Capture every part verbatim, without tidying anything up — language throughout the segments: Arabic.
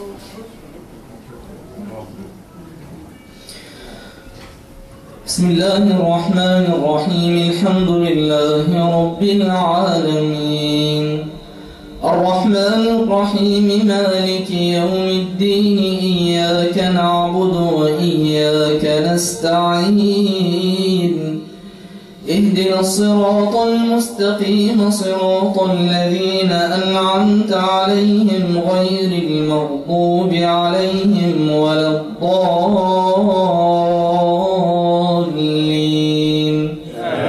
بسم الله الرحمن الرحيم. الحمد لله رب العالمين الرحمن الرحيم مالك يوم الدين إياك نعبد وإياك نستعين اهدنا الصراط المستقيم صراط الذين أنعمت عليهم غير المغضوب عليهم ولا الضالين.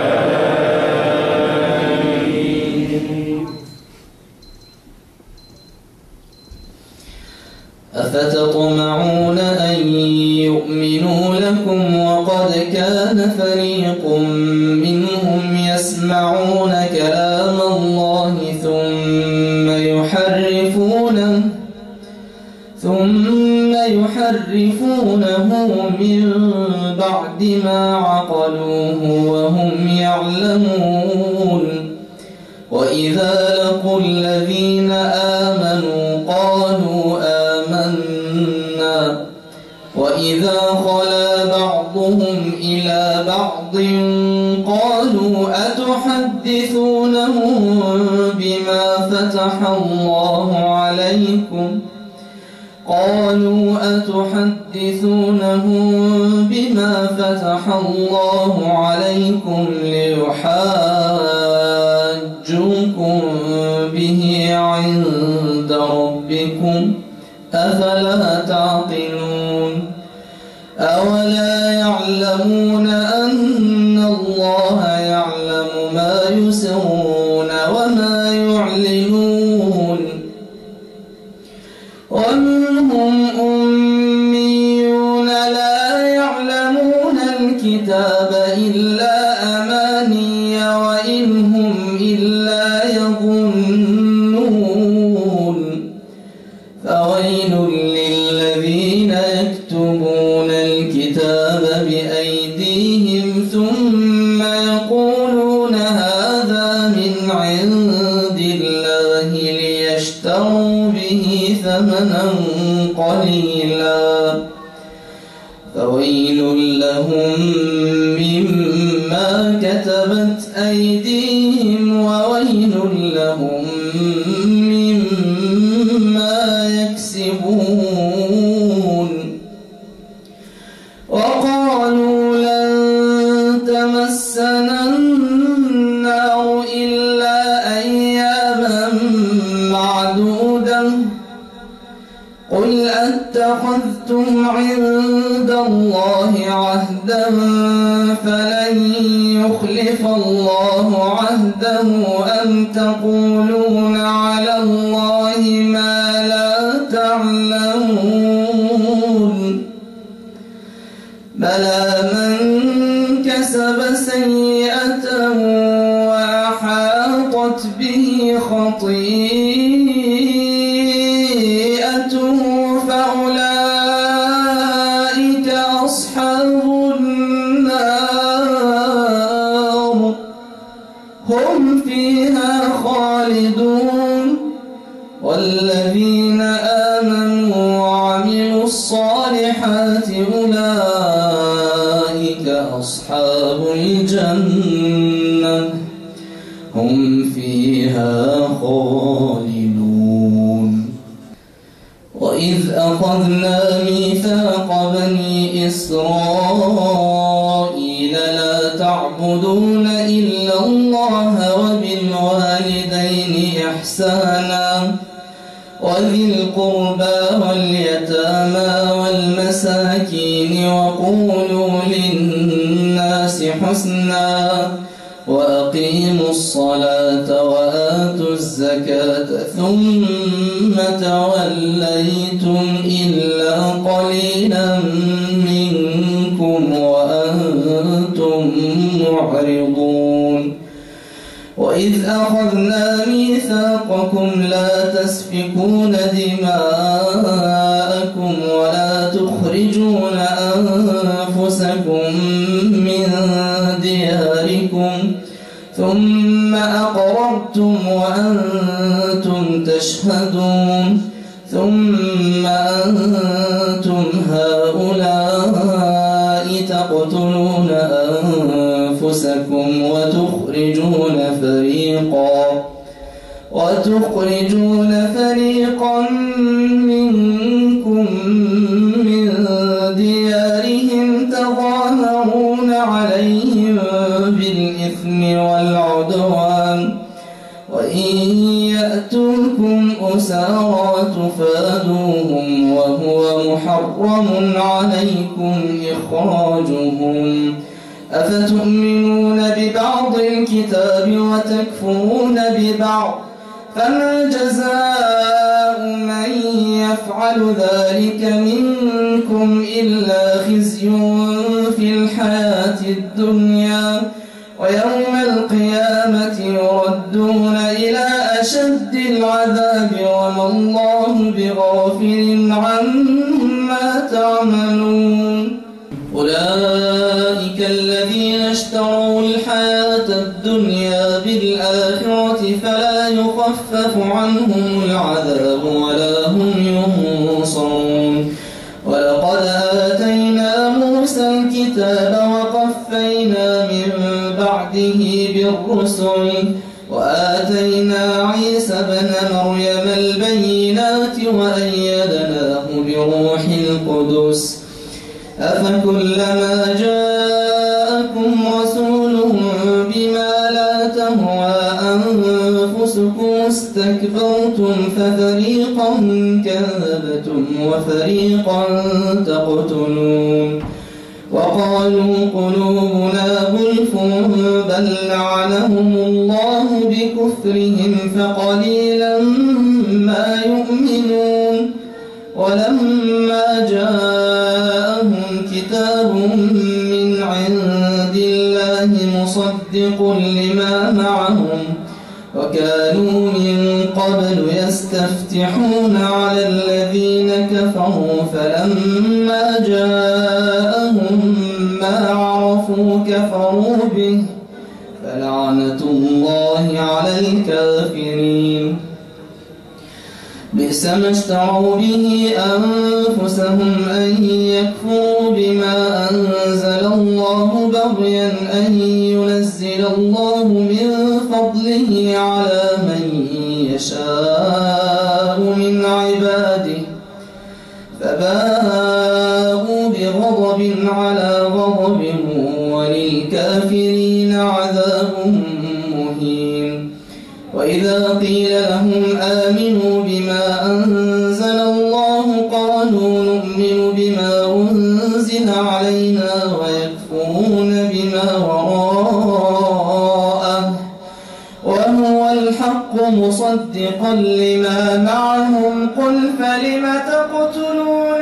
أفتطمعون أن يؤمنوا لكم وقد كان فريق منهم يسمعون كلام الله ثم يحرفونه ثم يحرفونه من بعد ما عقلوه وهم يعلمون. وإذا لقوا الذين آمنوا قالوا آمنا وإذا خلا بعضهم إلى بعض قالوا أتحدثونهم بما فتح الله عليكم قالوا أتحدثونهم بما فتح الله عليكم ليحاجوكم به عند ربكم أفلا تعقلون. أولا يعلمون أن الله يعلم ما يسرون وما يعلنون. ومنهم أميون لا يعلمون الكتاب إلا أماني وإن هم إلا يظنون. فويل للذين يكتبون الكتاب بأيديهم ثم يقولون هذا من عند الله ليشتروا به ثمنا قليلا. فويل لهم مما كتبت أيديهم وويل لهم مما يكسبون. وقالوا لن تمسنا النار إلا أياما معدودة قل أتخذتم عند الله عهدا فلن يخلف الله عهده أم تقولون على الله ما لا تعلمون. بلى من كسب سيئة وأحاطت به خطيئته فأولئك أصحاب النار هم فيها خالدون. والذين آمنوا وعملوا الصالحات أولئك أصحاب الجنة هم فيها خالدون. وإذ أخذنا ميثاق بني إسرائيل لا تعبدون إلا الله وبالوالدين إحسانا وذي القربى واليتامى والمساكين وقولوا للناس حسنا وأقيموا الصلاة وآتوا الزكاة ثم توليتم إلا قليلا منكم وأنتم معرضون. وإذ أخذنا ميثاقكم لا تسفكون دماءكم ولا تخرجون أنفسكم من دياركم ثم أقررتم وأنتم تشهدون ثم أنتم هؤلاء تقتلون أنفسكم وتخرجون فريقا وتخرجون فريقا منكم من ديارهم تظاهرون عليهم بالإثم والعدوان وإن يأتوكم أسارى تفادوهم وهو محرم عليكم إخراجهم أفتؤمنون ببعض الكتاب وتكفرون ببعض فما جزاء من يفعل ذلك منكم إلا خزي في الحياة الدنيا ويوم القيامة يردون إلى أشد العذاب وما الله بغافل عما تعملون أولئك الذين اشتروا الحياة الدنيا بالآخرة فلا يخفف عنهم العذاب ولا هم ينصرون ولقد آتينا موسى الكتاب وقفينا من بعده بالرسل وآتينا عيسى ابن مريم البينات وأيدناه بروح القدس أفكلما جاءكم رسول بما لا تهوى أنفسكم استكبرتم ففريقا كذبتم وفريقا تقتلون وقالوا قلوبنا غلف بل لعنهم الله بكفرهم فقليلا ما يؤمنون ولما جاءهم كتاب من عند الله مصدق لما معهم وكانوا من قبل يستفتحون على الذين كفروا فلما جاءهم ما عرفوا كفروا به فلعنة الله على الكافرين بئس ما اشتروا به أنفسهم أن يكفروا بما أنزل الله بغيا أن ينزل الله من فضله على من يشاء من عباده فباءوا بغضب على غضب وللكافرين عذاب مهين وإذا قيل لهم آمنوا بما أنزل الله قالوا نؤمن بما أنزل علينا ويكفرون بما وراءه وهو الحق مصدقا لما معهم قل فلم تقتلون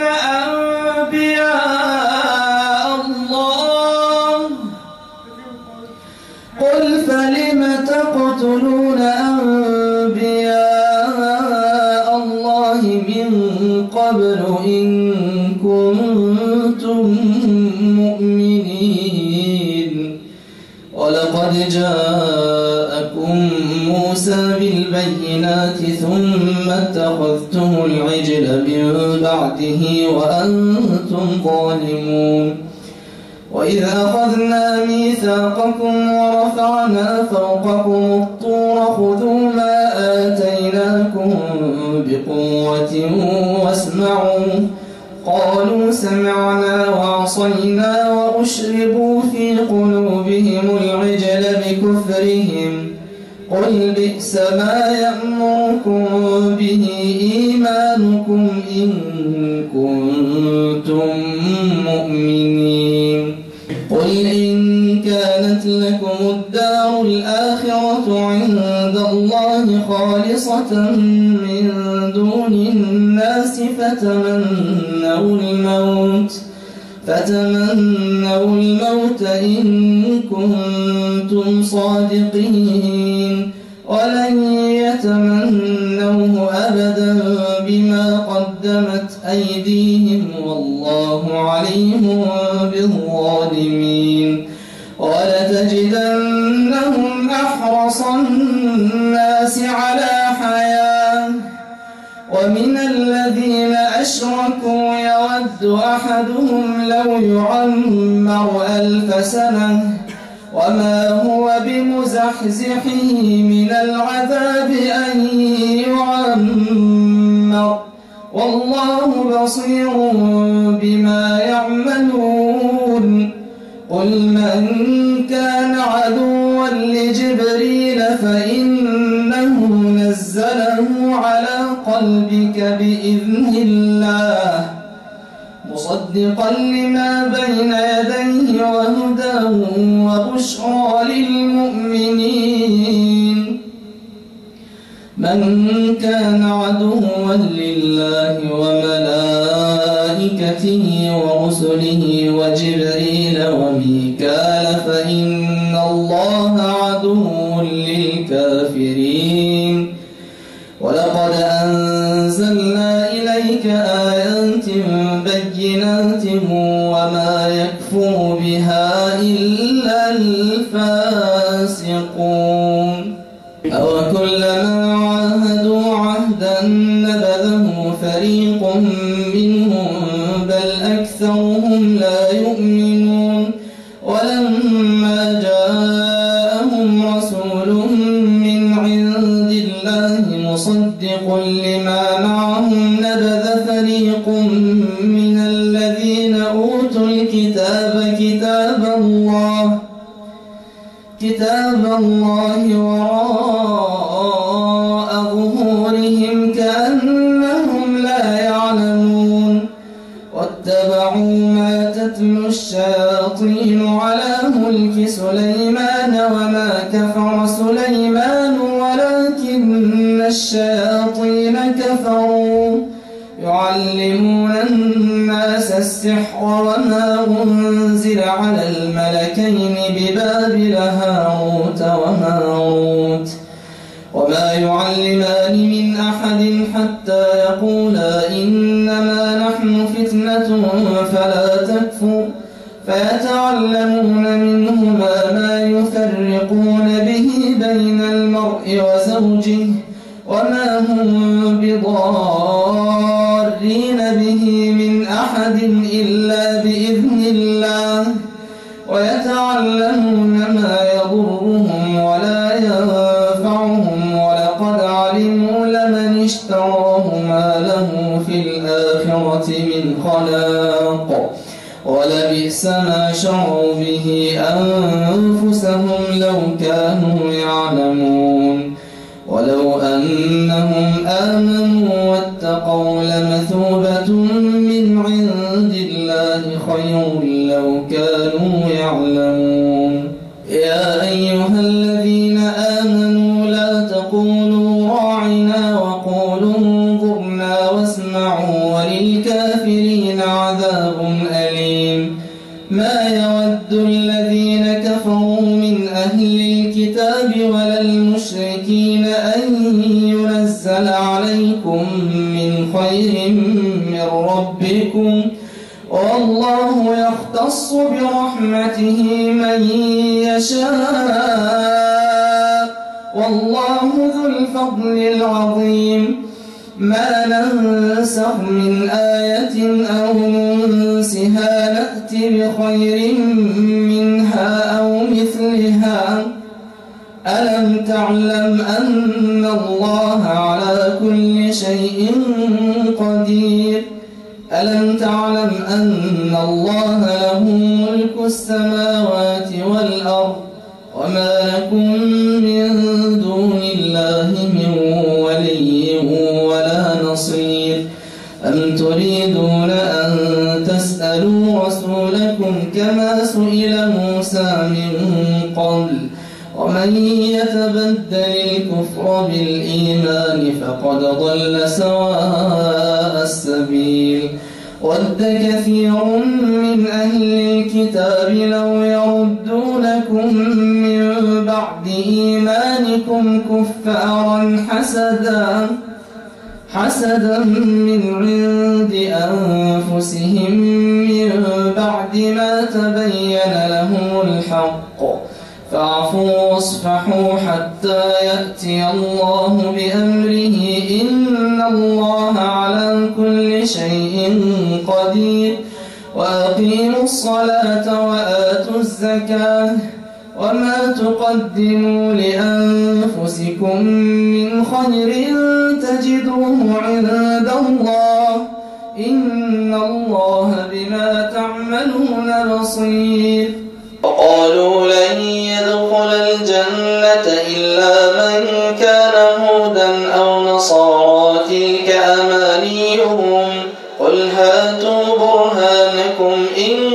أنبياء الله قل فلم تقتلون أنبياء الله من قبل إن كنتم مؤمنين ولقد جاءكم موسى بالبينات ثم اتخذتم العجل من بعده وأنتم ظالمون وإذ أخذنا ميثاقكم ورفعنا فوقكم الطور خذوا ما آتيناكم بقوة واسمعوا قالوا سمعنا وعصينا وأشربوا في قلوبهم العجل بكفرهم قل بئس ما يأمركم به إيمانكم إن كنتم مؤمنين قل إن كانت لكم الدار الآخرة عند الله خالصة من دون الناس فتمنوا الموت فتمنوا الموت إن كنتم صادقين ولن يتمنوه أبدا بما قدمت أيديهم والله عليم بالظالمين ولتجدنهم أحرص الناس على حياة ومن الذين أشركوا يود أحدهم لو يعمر ألف سنة وما هو بمزحزحه من العذاب أن يعمر والله بصير بما يعملون. قل من كان عدوا لجبريل فإنه نزله على قلبك بإذن الله مصدقا لما بين يديه وهدى وبشرى للمؤمنين. من كان عدوا لله وملائكته ورسله وجبريل وميكال فإن الله عدو للكافرين. ولقد أنزلنا إليك آيات بينات وما يكفر بها إلا الفاسقون. أوكلما عاهدوا عهدا نبذه فريق منهم بل أكثرهم لا يؤمنون. ولما جاءهم رسول من عند الله مصدق لما معهم نبذ فريق من الذين أوتوا الكتاب كتاب الله كتاب الله وراء ظهورهم كأنهم لا يعلمون. واتبعوا ما تتلو الشياطين على ملك سليمان وما كفر سليمان ولكن الشياطين كفروا يعلمون الناس السحر وما أنزل على الملكين ببابل هاروت وماروت وما يعلمان من أحد حتى يقولا إنما نحن فتنة فلا تكفر فيتعلمون منهما ما يفرقون به بين المرء وزوجه وما هم بضارين به من أحد إلا بإذن الله ويتعلمون ما يضرهم ولا ينفعهم ولقد علموا لمن اشتراه ما له في الآخرة من خلاق ولبئس ما شروا به أنفسهم لو كانوا يعلمون. ولو أنهم آمنوا واتقوا لمثوبة من عند الله خير لو كانوا يعلمون. يا أيها الذين آمنوا لا تقولوا راعنا وقولوا انظرنا واسمعوا وللكافرين عذاب أليم. ما يود الذين كفروا من أهل الكتاب ولا المشركين أن ينزل عليكم من خير من ربكم والله يختص برحمته من يشاء والله ذو الفضل العظيم. ما ننسخ من آية أو ننسها نأت بخير منها أو مثلها. ألم تعلم أن الله على كل شيء قدير. ألم تعلم أن الله له ملك السماوات والأرض وما لكم من دون الله من ولي ولا نصير. أم تريدون أن تسألوا رسولكم كما سئل موسى من قبل ومن يتبدل الكفر بالإيمان فقد ضل سواء السبيل. ود كثير من أهل الكتاب لو يردونكم من بعد إيمانكم كفارا حسدا حسدا من عند أنفسهم من بعد ما تبين لهم الحق فاعفوا واصفحوا حتى يأتي الله بأمره إن الله كل شيء قدير وأقيموا الصلاة وآتوا الزكاة وما تقدموا لأنفسكم من خير تجدوه عند الله إن الله بما تعملون بصير. وقالوا لن يدخل الجنة إلا من كان هودا أو نصارى تلك أمانيهم قل هاتوا برهانكم إن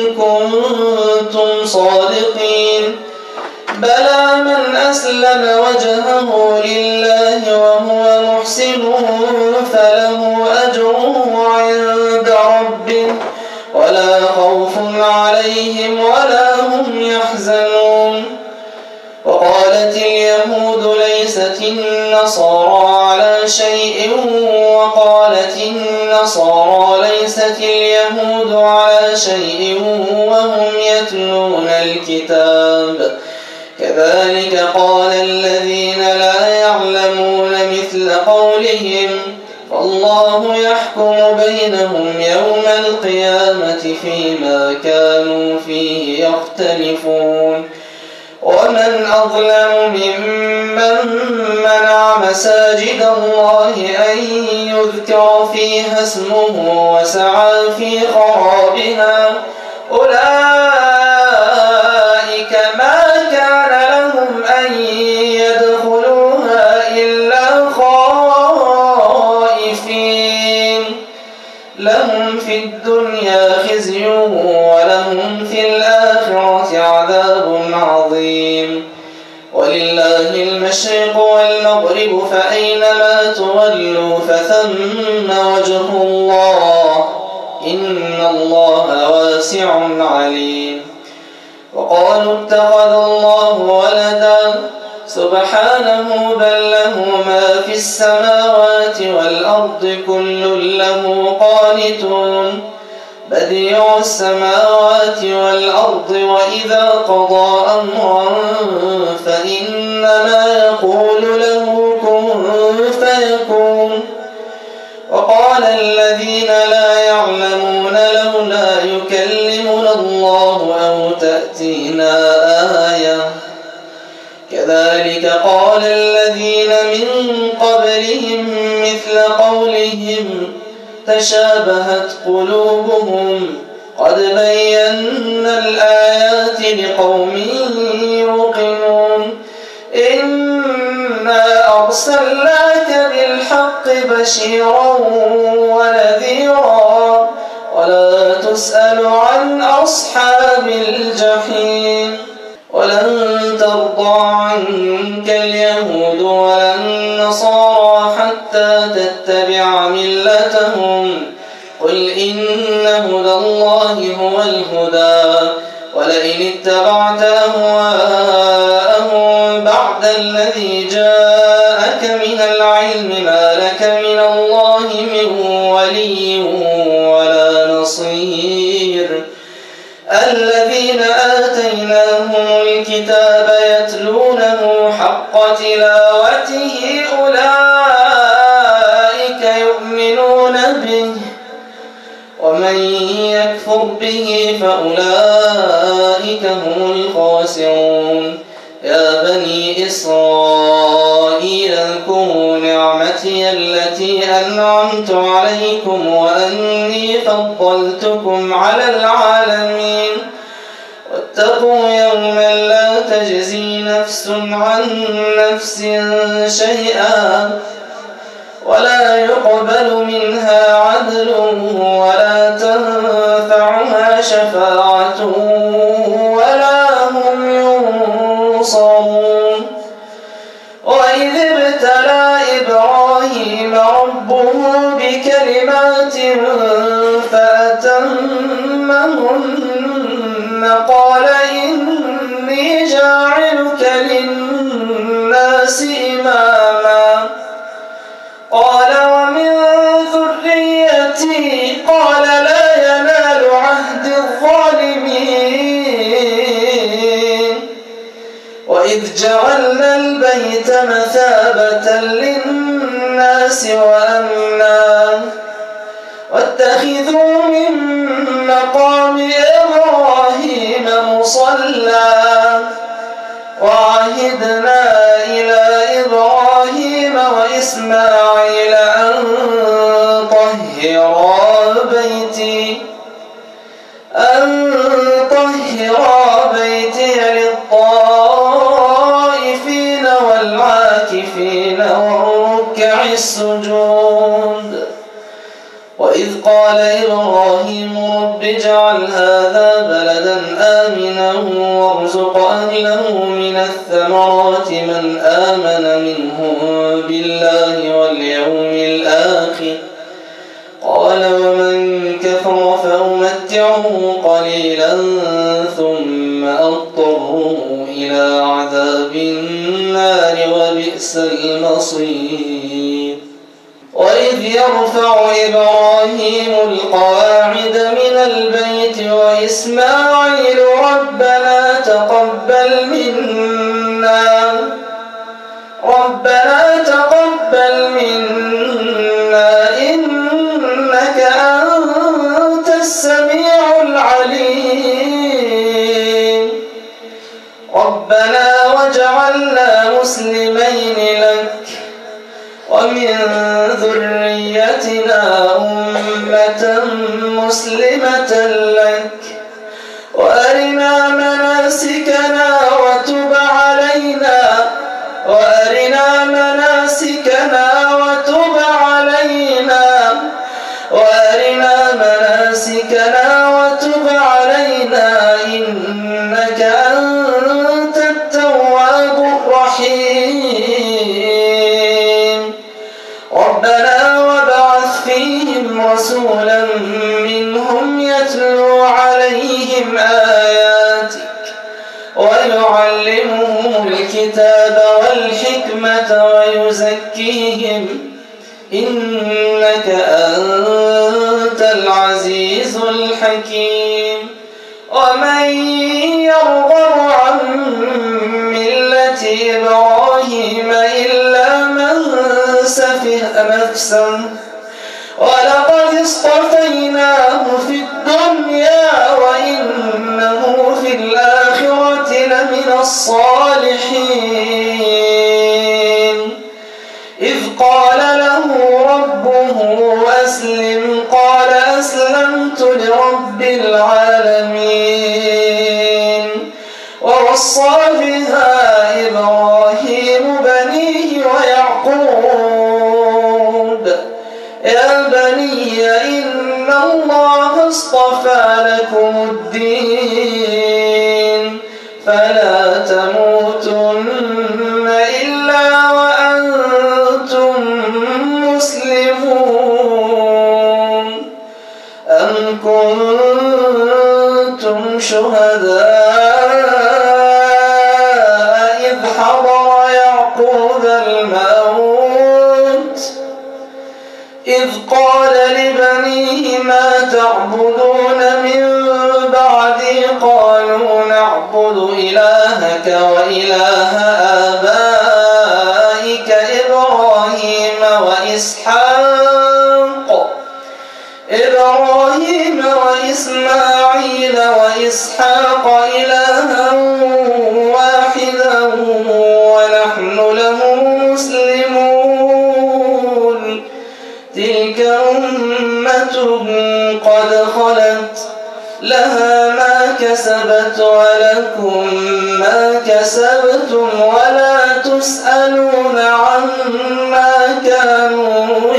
كنتم صادقين بلى من أسلم وجهه لله وهو محسن فله أجره عند ربه ولا خوف عليهم ولا هم يحزنون. وقالت اليهود ليست النصارى على شيء وقالت النصارى ليست اليهود على شيء وهم يتلون الكتاب كذلك قال الذين لا يعلمون مثل قولهم فالله يحكم بينهم يوم القيامة فيما كانوا فيه يختلفون. ومن أظلم ممن منع مساجد الله أن يذكر فيها اسمه وسعى في خرابها أولئك ما كان لهم أن يدخلوها إلا خائفين لهم في الدنيا خزي ولهم في الآخرة عذاب عظيم. ولله المشرق والمغرب فأينما تولوا فثم وجه الله إن الله واسع عليم. وقالوا اتخذ الله ولدا سبحانه بل له ما في السماوات والأرض كل له قانتون بديع السماوات والأرض وإذا قضى أمرا فإنما يقول له كن فيكون. وقال الذين لا يعلمون لولا يكلمنا الله أو تأتينا آية كذلك قال الذين من قبلهم مثل قولهم تشابهت قلوبهم قد بينا الآيات لقوم يوقنون. إنا أرسلناك بالحق بشيرا ونذيرا ولا تسأل عن أصحاب الجحيم. ولن ترضى عنك اليهود ولا النصارى حتى تتبع ملتهم قل إن هدى الله هو الهدى ولئن اتبعت أهواءهم بعد الذي جاءك من العلم ما لك من الله من ولي ولا نصير. الذين آتيناهم الكتاب يتلونه حق تلاوته أولئك يؤمنون به ومن يكفر به فأولئك هم الخاسرون. يا بني إسرائيل اذكروا نعمتي التي أنعمت عليكم وأني فضلتكم على العالمين واتقوا يوما لا تجزي نفس عن نفس شيئا ولا يقبل منها عدل ولا تنفعها شفاعة ولا هم ينصرون. وإذ ابتلى إبراهيم ربه بكلمات فأتمهن قال إني جاعلك للناس إماما قال ومن ذريتي قال لا ينال عهد الظالمين. وإذ جعلنا البيت مثابة للناس وأمنا من مقام إبراهيم مصلى وعهدنا إلى إبراهيم وإسماعيل أن طهرا بيتي أن طهرا بيتي للطائفين والعاكفين والركع السجود. وإذ قال إبراهيم رب اجعل هذا بلدا آمنا وارزق أهله من الثمرات من آمن منهم بالله واليوم الآخر قال ومن كفر فأمتعه قليلا ثم أضطره إلى عذاب النار وبئس المصير. وإذ يرفع إبراهيم القواعد من البيت وإسماعيل ربنا تقبل منا ربنا تقبل منا إنك أنت السميع العليم ربنا واجعلنا مسلمين لك ومن ذريتنا أمة مسلمة لك وأرنا مناسكنا وتب علينا وأرنا مناسكنا وتب علينا وأرنا مناسكنا وتب علينا إنك أنت التواب الرحيم. ربنا وابعث فيهم رسولا منهم يتلو عليهم آياتك ويعلمهم الكتاب والحكمة ويزكيهم إنك أنت العزيز الحكيم. ومن يرغب عن ملة إبراهيم إلا من سفه نفسه ولقد اصطفيناه في الدنيا وإنه في الآخرة لمن الصالحين. إذ قال له ربه أسلم قال أسلمت لرب العالمين. ووصى بها إبراهيم بنيه ويعقوب يا بني إن الله اصطفى لكم الدين فلا تموتن إلا وأنتم مسلمون. أم كنتم شهداء إذ حضر يعقوب الموت إذ قال لبنيه ما تعبدون من بعدي قالوا نعبد إلهك وإله آبائك إبراهيم وإسحاق إبراهيم وإسماعيل وإسحاق إلها واحدا ونحن له مسلمون. تلك أمة قد خلت لها ما كسبت ولكم ما كسبتم ولا تسألون عما كانوا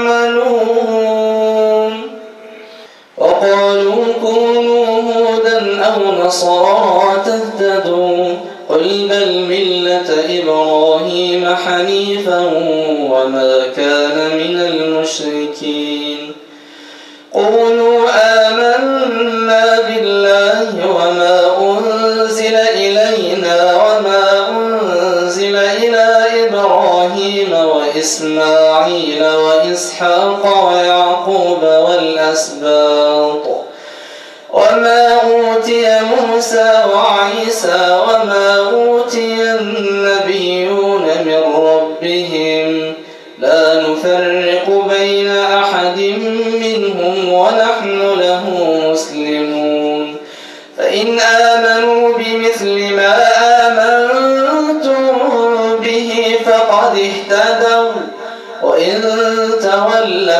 يعملون. وقالوا كونوا هودا أو نصارى تهتدوا قل بل ملة إبراهيم حنيفا وما كان من المشركين. قولوا آمنا بالله وما أنزل إلينا وما أنزل إلى إبراهيم وإسماعيل وإسحاق ويعقوب والأسباط وما أوتي موسى وعيسى وما أوتي النبيون من ربهم لا نفرق بين أحد منهم ونحن له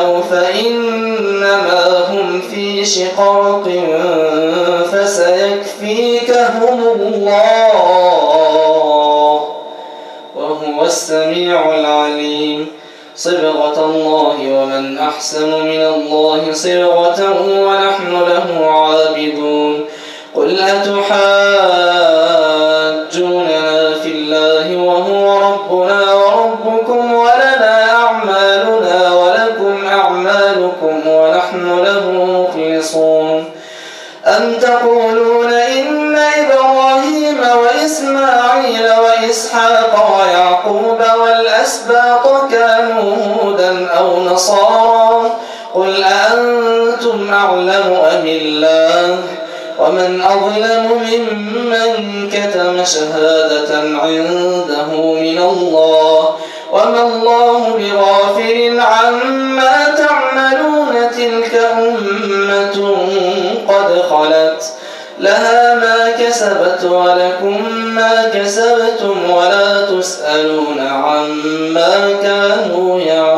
تولوا فإنما هم في شقاق فسيكفيكهم الله وهو السميع العليم. صبغة الله ومن أحسن من الله صبغة ونحن له عابدون. قل أتحاجوننا في الله وهو ربنا وربكم ولنا أعمالنا ولكم أعمالكم ونحن له مخلصون. أم تقولون إن إبراهيم وإسماعيل وإسحاق ويعقوب والأسباط كانوا هودا أو نصارى؟ قل أأنتم أعلم أم الله؟ ومن أظلم ممن كتم شهادة عنده من الله وما الله بغافل عما تعملون. تلك أمة قد خلت لها ما كسبت ولكم ما كسبتم ولا تسألون عما كانوا يعملون.